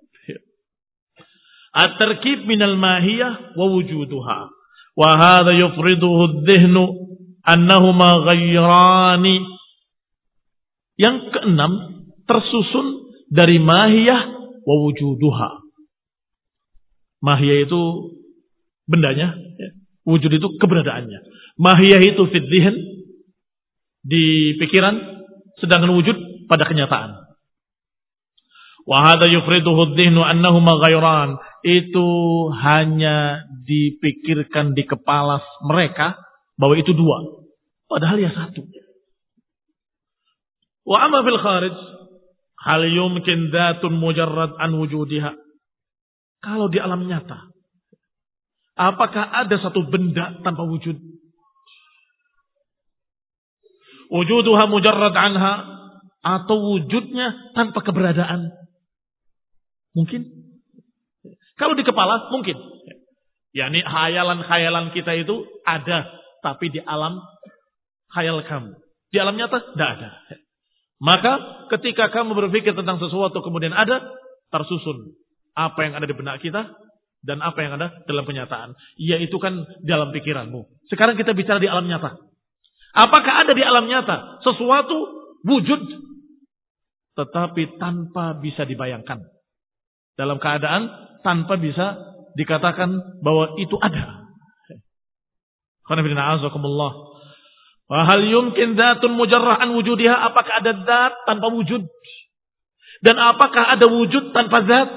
At-tarkib minal mahiyah wa wujuduha. Wa hadha yufriduhu adh-dhihnu annahuma ghayrani. Yang keenam tersusun dari mahiyah wa wujuduha. Mahiyah itu bendanya, wujud itu keberadaannya. Mahiyah itu fid dhihn, di pikiran, sedangkan wujud pada kenyataan. Wa hadha yufriduhu adh-dhihnu annahuma ghayran. Itu hanya dipikirkan di kepala mereka bahwa itu dua, padahal ya satu. Wa amma fil kharij, hal yumkin dzatun mujarrad an wujudiha. Kalau di alam nyata, apakah ada satu benda tanpa wujud? Wujuduha mujarrad anha, atau wujudnya tanpa keberadaan? Mungkin. Kalau di kepala mungkin. yakni khayalan-khayalan kita itu ada, tapi di alam khayal kamu. Di alam nyata tidak ada. Maka ketika kamu berpikir tentang sesuatu kemudian ada, tersusun apa yang ada di benak kita dan apa yang ada dalam kenyataan. Yaitu kan dalam pikiranmu. Sekarang kita bicara di alam nyata. Apakah ada di alam nyata sesuatu wujud tetapi tanpa bisa dibayangkan? Dalam keadaan tanpa bisa dikatakan bahwa itu ada. Wa hal yumkin dzatun mujarrah an wujudiha? Apakah ada zat tanpa wujud? Dan apakah ada wujud tanpa zat?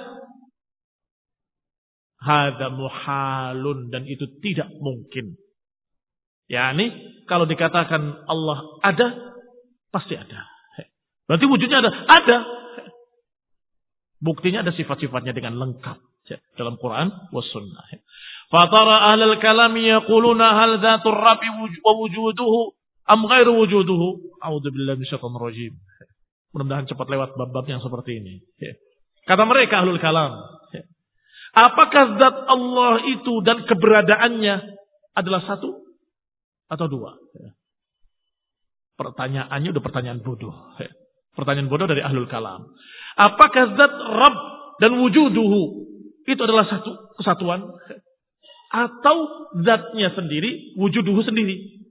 Hadza muhalun, dan itu tidak mungkin. Yani kalau dikatakan Allah ada, pasti ada. Berarti wujudnya ada, ada. Buktinya ada sifat-sifatnya dengan lengkap dalam Quran was sunnah. Fatara ahlul kalam yaquluna hal dzatur rabbi wa wujuduhu am ghairu wujuduhu. A'udzubillahi minasyaitonir rajim. Mudah-mudahan cepat lewat bab-bab yang seperti ini. Kata mereka ahlul kalam, apakah zat Allah itu dan keberadaannya adalah satu atau dua? Pertanyaannya udah pertanyaan bodoh. Pertanyaan bodoh dari ahlul kalam. Apakah zat Rabb dan wujuduhu itu adalah satu kesatuan? atau zatnya sendiri, wujuduhu sendiri.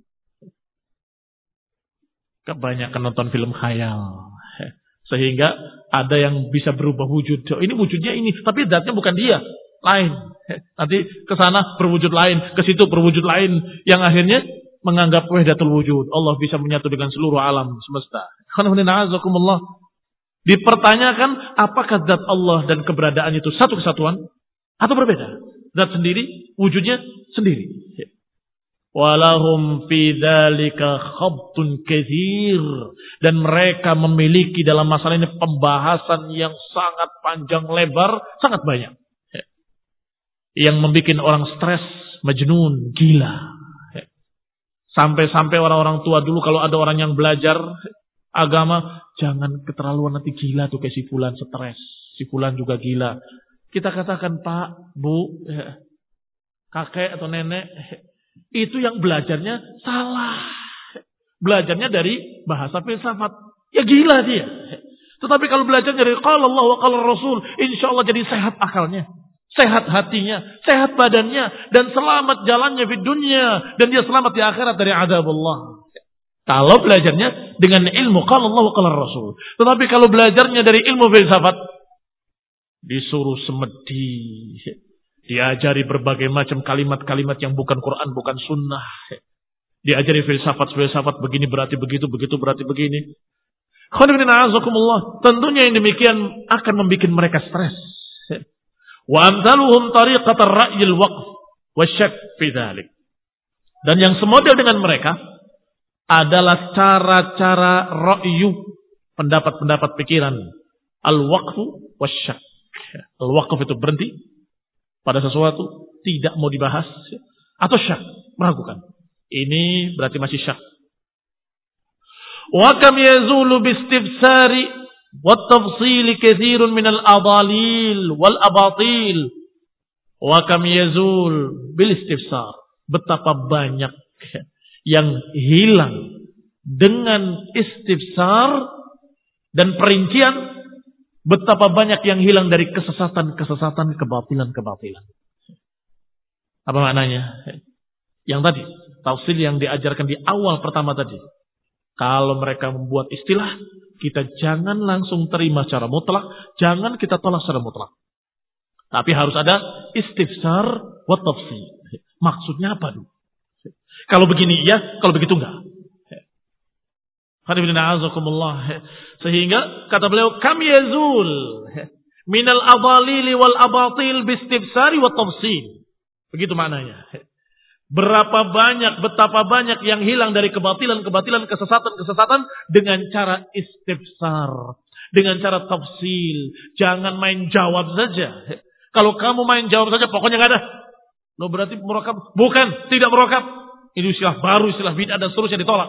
Kebanyakan nonton film khayal. Sehingga ada yang bisa berubah wujud. Ini wujudnya ini, tapi zatnya bukan dia, lain. Nanti ke sana berwujud lain, ke situ berwujud lain, yang akhirnya menganggap wahdatul wujud. Allah bisa menyatu dengan seluruh alam semesta. Dipertanyakan apakah zat Allah dan keberadaan itu satu kesatuan atau berbeda? Zat sendiri, wujudnya sendiri. Walahum fi dzalika khabtun katsir, dan mereka memiliki dalam masalah ini pembahasan yang sangat panjang lebar, sangat banyak. Yang membuat orang stres, majnun, gila. Sampai-sampai orang-orang tua dulu kalau ada orang yang belajar agama, jangan keterlaluan nanti gila tuh kayak si fulan stres, si fulan juga gila. Kita katakan Pak, Bu, kakek atau nenek, itu yang belajarnya salah. Belajarnya dari bahasa filsafat. Ya gila dia. Tetapi kalau belajar dari qala Allah wa qala Rasul, insya Allah jadi sehat akalnya, sehat hatinya, sehat badannya, dan selamat jalannya di dunia, dan dia selamat di akhirat dari azab Allah. Kalau belajarnya dengan ilmu qala Allah wa qala Rasul. Tetapi kalau belajarnya dari ilmu filsafat, disuruh semedi, diajari berbagai macam kalimat-kalimat yang bukan Quran, bukan sunnah. Diajari filsafat-filsafat begini berarti begitu, begitu berarti begini. Tentunya yang demikian akan membuat mereka stres. Wa amthaluhum tariqat ar-ra'y al-waqf wa syak fi dzalik. Dan yang semodel dengan mereka adalah cara-cara ra'yu, pendapat-pendapat pikiran, al-waqfu wa syak. Al-waqf itu berhenti pada sesuatu, tidak mau dibahas, atau syak, meragukan. Ini berarti masih syak. Wa kam yazulu bistifsari wa tafsil katsirun min al-adalil wal abatil. Wa kam yazul bil istifsar. Betapa banyak yang hilang dengan istifsar dan perincian. Betapa banyak yang hilang dari kesesatan-kesesatan, kebatilan-kebatilan. Apa maknanya? Yang tadi, tafsir yang diajarkan di awal pertama tadi. Kalau mereka membuat istilah, kita jangan langsung terima secara mutlak, jangan kita tolak secara mutlak. Tapi harus ada istifsar wa tafsir. Maksudnya apa dulu? Kalau begini iya, kalau begitu enggak. Sehingga kata beliau, kam yazul minal adalili wal abatil bistifsari wa tafsil. Begitu maknanya. Berapa banyak, betapa banyak yang hilang dari kebatilan-kebatilan, kesesatan-kesesatan dengan cara istifsar, dengan cara tafsil. Jangan main jawab saja. Kalau kamu main jawab saja, pokoknya nggak ada. Lo berarti merakab? Bukan, tidak merakab. Ini istilah baru, istilah bid'ah dan seterusnya ditolak.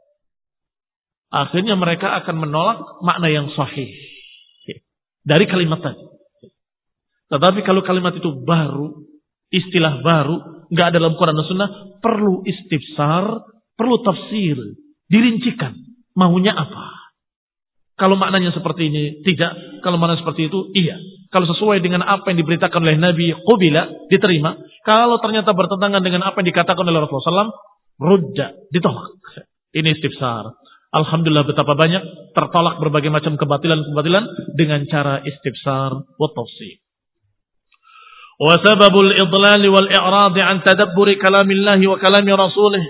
Akhirnya mereka akan menolak makna yang sahih dari kalimat tadi. Tetapi kalau kalimat itu baru, istilah baru, nggak ada dalam Quran dan Sunnah, perlu istifsar, perlu tafsir, dirincikan maunya apa. Kalau maknanya seperti ini, tidak. Kalau maknanya seperti itu, iya. Kalau sesuai dengan apa yang diberitakan oleh Nabi, qubila, diterima. Kalau ternyata bertentangan dengan apa yang dikatakan oleh Rasulullah shallallahu alaihi wasallam, rudda, ditolak. Ini istifsar. Alhamdulillah betapa banyak tertolak berbagai macam kebatilan-kebatilan dengan cara istifsar wa tafsir. Wa sababul idlal wal i'rad an tadabbur kalamillah wa kalami rasulih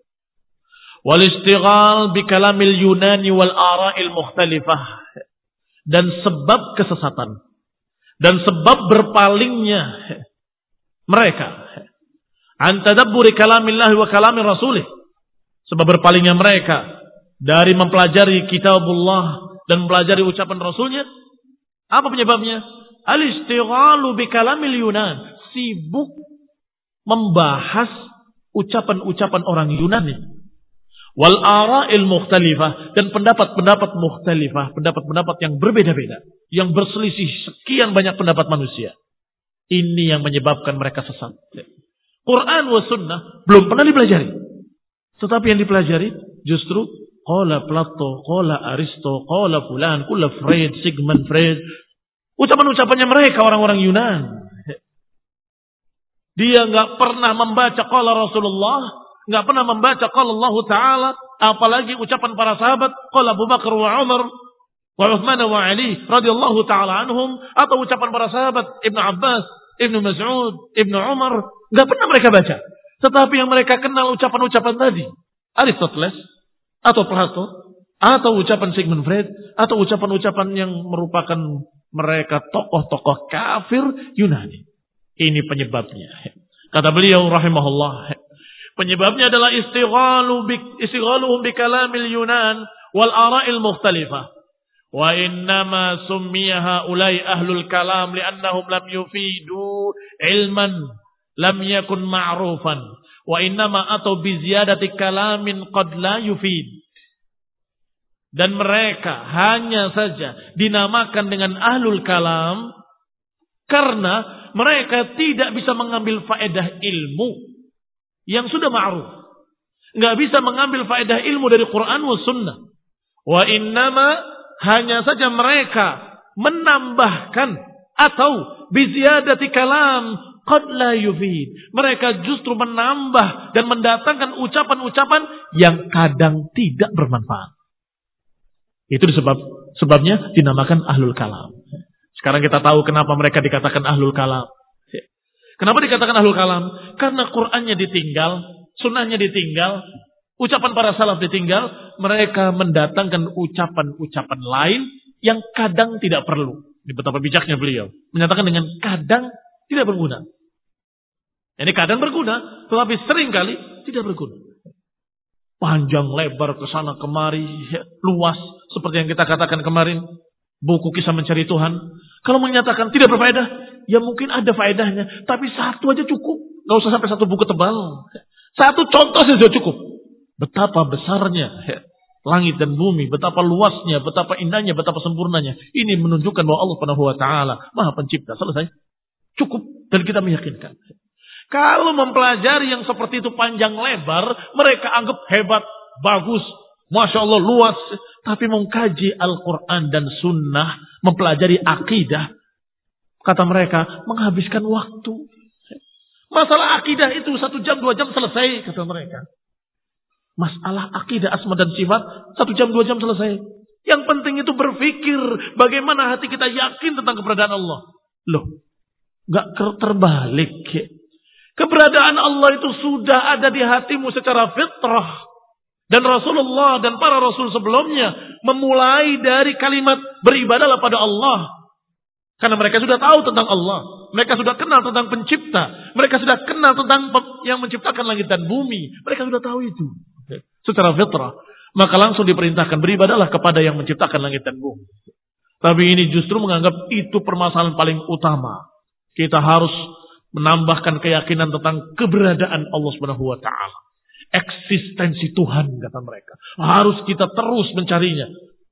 wal istighal bi kalamil yunani wal ara'il mukhtalifah. Dan sebab kesesatan dan sebab berpalingnya mereka an tadabbur kalamillah wa kalami rasulih, sebab berpalingnya mereka dari mempelajari kitabullah dan mempelajari ucapan Rasulnya. Apa penyebabnya? Al-istighalu bi kalamil Yunan. Sibuk membahas ucapan-ucapan orang Yunani. Wal ara'il mukhtalifah. Dan pendapat-pendapat mukhtalifah. Pendapat-pendapat yang berbeda-beda. Yang berselisih sekian banyak pendapat manusia. Ini yang menyebabkan mereka sesat. Quran wa sunnah belum pernah dipelajari. Tetapi yang dipelajari justru qala Plato, qala Aristo, qala fulan, qala Freud, Sigmund Freud. Ucapan-ucapannya mereka orang-orang Yunan. Dia nggak pernah membaca qala Rasulullah, nggak pernah membaca qala Allah Ta'ala, apalagi ucapan para sahabat, qala Abu Bakar wa Umar wa Uthman wa Ali radhiyallahu ta'ala anhum, atau ucapan para sahabat Ibnu Abbas, Ibnu Mas'ud, Ibnu Umar, nggak pernah mereka baca. Tetapi yang mereka kenal ucapan-ucapan tadi, Aristoteles atau Plato, atau ucapan Sigmund Freud, atau ucapan-ucapan yang merupakan mereka tokoh-tokoh kafir Yunani. Ini penyebabnya. Kata beliau rahimahullah, penyebabnya adalah istighalu bi istighaluhum bi kalamil Yunan wal ara'il mukhtalifah. Wa innama summiya haula'i ahlul kalam li'annahum lam yufidu ilman lam yakun ma'rufan wa innama atau bi ziyadati kalamin qad la yufid. Dan mereka hanya saja dinamakan dengan ahlul kalam karena mereka tidak bisa mengambil faedah ilmu yang sudah ma'ruf. Nggak bisa mengambil faedah ilmu dari Quran wa sunnah. Wa innama hanya saja mereka menambahkan atau biziyadati kalam qad la yufid. Mereka justru menambah dan mendatangkan ucapan-ucapan yang kadang tidak bermanfaat. Itu disebab sebabnya dinamakan ahlul kalam. Sekarang kita tahu kenapa mereka dikatakan ahlul kalam. Kenapa dikatakan ahlul kalam? Karena Qur'annya ditinggal, sunnahnya ditinggal, ucapan para salaf ditinggal, mereka mendatangkan ucapan-ucapan lain yang kadang tidak perlu. Ini betapa bijaknya beliau. Menyatakan dengan kadang tidak berguna. Ini kadang berguna, tetapi seringkali tidak berguna. Panjang lebar ke sana kemari, luas seperti yang kita katakan kemarin, buku kisah mencari Tuhan. Kalau menyatakan tidak berfaedah, ya mungkin ada faedahnya, tapi satu aja cukup. Gak usah sampai satu buku tebal. Satu contoh saja cukup. Betapa besarnya langit dan bumi, betapa luasnya, betapa indahnya, betapa sempurnanya. Ini menunjukkan bahwa Allah Subhanahu wa taala Maha Pencipta. Selesai. Cukup dan kita meyakinkan. Kalau mempelajari yang seperti itu panjang lebar, mereka anggap hebat, bagus, Masya Allah luas. Tapi mengkaji Al-Quran dan Sunnah, mempelajari akidah, kata mereka, menghabiskan waktu. Masalah akidah itu satu jam, dua jam selesai, kata mereka. Masalah akidah asma dan sifat, satu jam, dua jam selesai. Yang penting itu berpikir, bagaimana hati kita yakin tentang keberadaan Allah. Loh, gak terbalik. Keberadaan Allah itu sudah ada di hatimu secara fitrah. Dan Rasulullah dan para Rasul sebelumnya memulai dari kalimat beribadahlah pada Allah. Karena mereka sudah tahu tentang Allah. Mereka sudah kenal tentang pencipta. Mereka sudah kenal tentang yang menciptakan langit dan bumi. Mereka sudah tahu itu. Secara fitrah. Maka langsung diperintahkan beribadahlah kepada yang menciptakan langit dan bumi. Tapi ini justru menganggap itu permasalahan paling utama. Kita harus menambahkan keyakinan tentang keberadaan Allah Subhanahu wa taala. Eksistensi Tuhan, kata mereka. Harus kita terus mencarinya.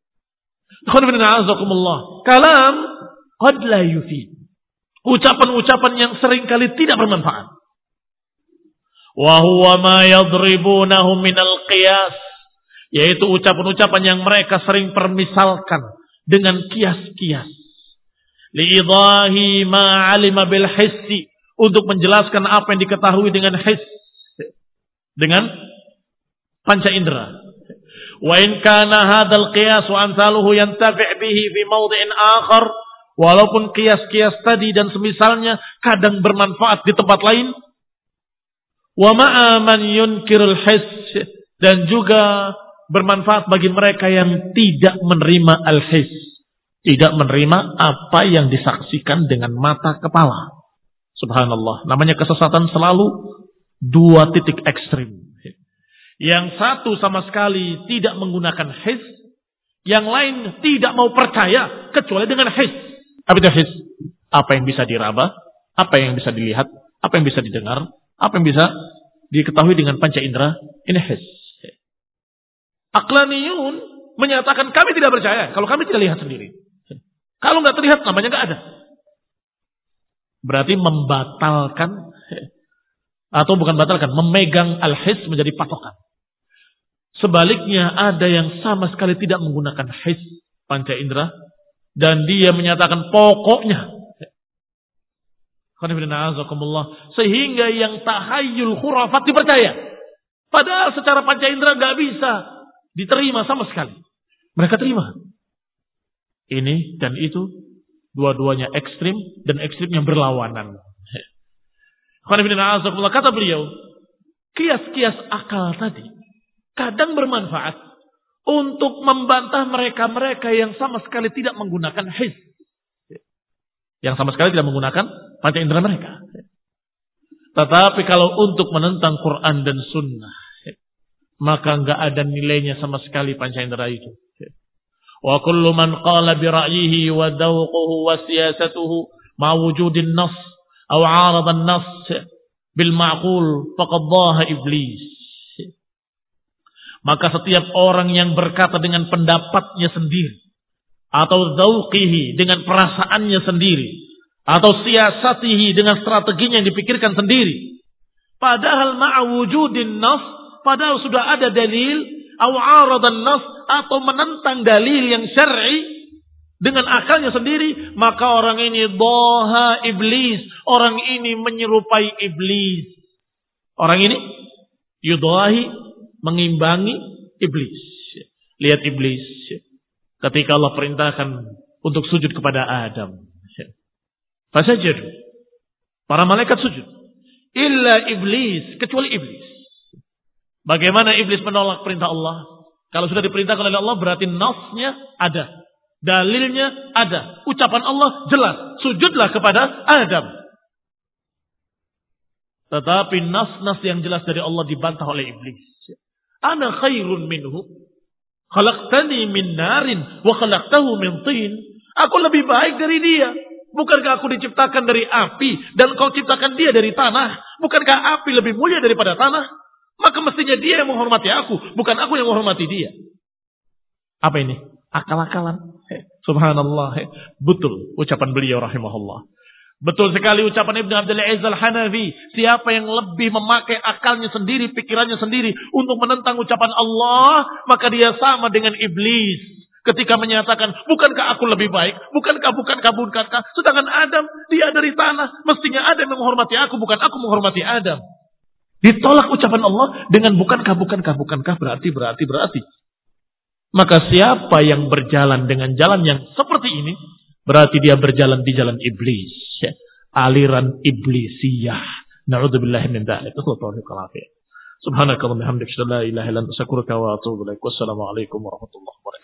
Kalam qad la yufid. Ucapan-ucapan yang seringkali tidak bermanfaat. Wa huwa ma yadribunahu minal qiyas. Yaitu ucapan-ucapan yang mereka sering permisalkan dengan kias-kias. Li'idahi ma 'alima bil hissi. Untuk menjelaskan apa yang diketahui dengan his. Dengan panca indera. Wa in kana hadzal qiyas wa amsaluhu yantafi' bihi fi mawdhi'in akhar, walaupun kias-kias tadi dan semisalnya kadang bermanfaat di tempat lain. Wa ma'a man yunkirul his, dan juga bermanfaat bagi mereka yang tidak menerima al-his, tidak menerima apa yang disaksikan dengan mata kepala. Subhanallah, namanya kesesatan selalu dua titik ekstrim. Yang satu sama sekali tidak menggunakan his, yang lain tidak mau percaya kecuali dengan his. Apa itu his? Apa yang bisa diraba, apa yang bisa dilihat, apa yang bisa didengar, apa yang bisa diketahui dengan panca indera, ini his. Aqlaniyun menyatakan kami tidak percaya kalau kami tidak lihat sendiri. Kalau nggak terlihat namanya nggak ada. Berarti membatalkan, atau bukan batalkan, memegang al-his menjadi patokan. Sebaliknya ada yang sama sekali tidak menggunakan his, panca indera, dan dia menyatakan pokoknya Sehingga yang tahayyul khurafat dipercaya. Padahal secara panca indera nggak bisa diterima sama sekali. Mereka terima. Ini dan itu dua-duanya ekstrim dan ekstrim yang berlawanan. Kata beliau, kias-kias akal tadi kadang bermanfaat untuk membantah mereka-mereka yang sama sekali tidak menggunakan his. Yang sama sekali tidak menggunakan panca indera mereka. Tetapi kalau untuk menentang Quran dan Sunnah, maka enggak ada nilainya sama sekali panca indera itu. Wa kullu man qala bi ra'yihi wa dawquhu wa siyasatuhu ma wujudin nas aw 'arada an-nas bil ma'qul faqad dhaha iblis. Maka setiap orang yang berkata dengan pendapatnya sendiri atau dzauqihi dengan perasaannya sendiri atau siasatihi dengan strateginya yang dipikirkan sendiri, padahal ma'a wujudin nas, padahal sudah ada dalil, au aradan nas, atau menentang dalil yang syar'i dengan akalnya sendiri, maka orang ini dhaha iblis, orang ini menyerupai iblis. Orang ini yudahi, mengimbangi iblis. Lihat iblis ketika Allah perintahkan untuk sujud kepada Adam. Fasajadu. Para malaikat sujud. Illa iblis, kecuali iblis. Bagaimana iblis menolak perintah Allah? Kalau sudah diperintahkan oleh Allah berarti nasnya ada. Dalilnya ada. Ucapan Allah jelas. Sujudlah kepada Adam. Tetapi nas-nas yang jelas dari Allah dibantah oleh iblis. Ana khairun minhu. Khalaqtani min narin wa khalaqtahu min tin. Aku lebih baik dari dia. Bukankah aku diciptakan dari api dan kau ciptakan dia dari tanah? Bukankah api lebih mulia daripada tanah? Maka mestinya dia yang menghormati aku, bukan aku yang menghormati dia. Apa ini? Akal-akalan. Hey, subhanallah. Hey. Betul ucapan beliau rahimahullah. Betul sekali ucapan Ibnu Abdul Aziz Al-Hanafi. Siapa yang lebih memakai akalnya sendiri, pikirannya sendiri untuk menentang ucapan Allah, maka dia sama dengan iblis. Ketika menyatakan, bukankah aku lebih baik? Bukankah, bukankah, bukankah? Sedangkan Adam, dia dari tanah. Mestinya Adam yang menghormati aku, bukan aku menghormati Adam. Ditolak ucapan Allah dengan bukankah, bukankah, bukankah, berarti, berarti, berarti. Maka siapa yang berjalan dengan jalan yang seperti ini, berarti dia berjalan di jalan iblis. Aliran iblisiyah. Na'udzubillahi min dzalik. Subhanakallahumma hamdaka, la ilaha illa anta, astaghfiruka wa atubu ilaik. Wassalamu alaikum warahmatullahi wabarakatuh.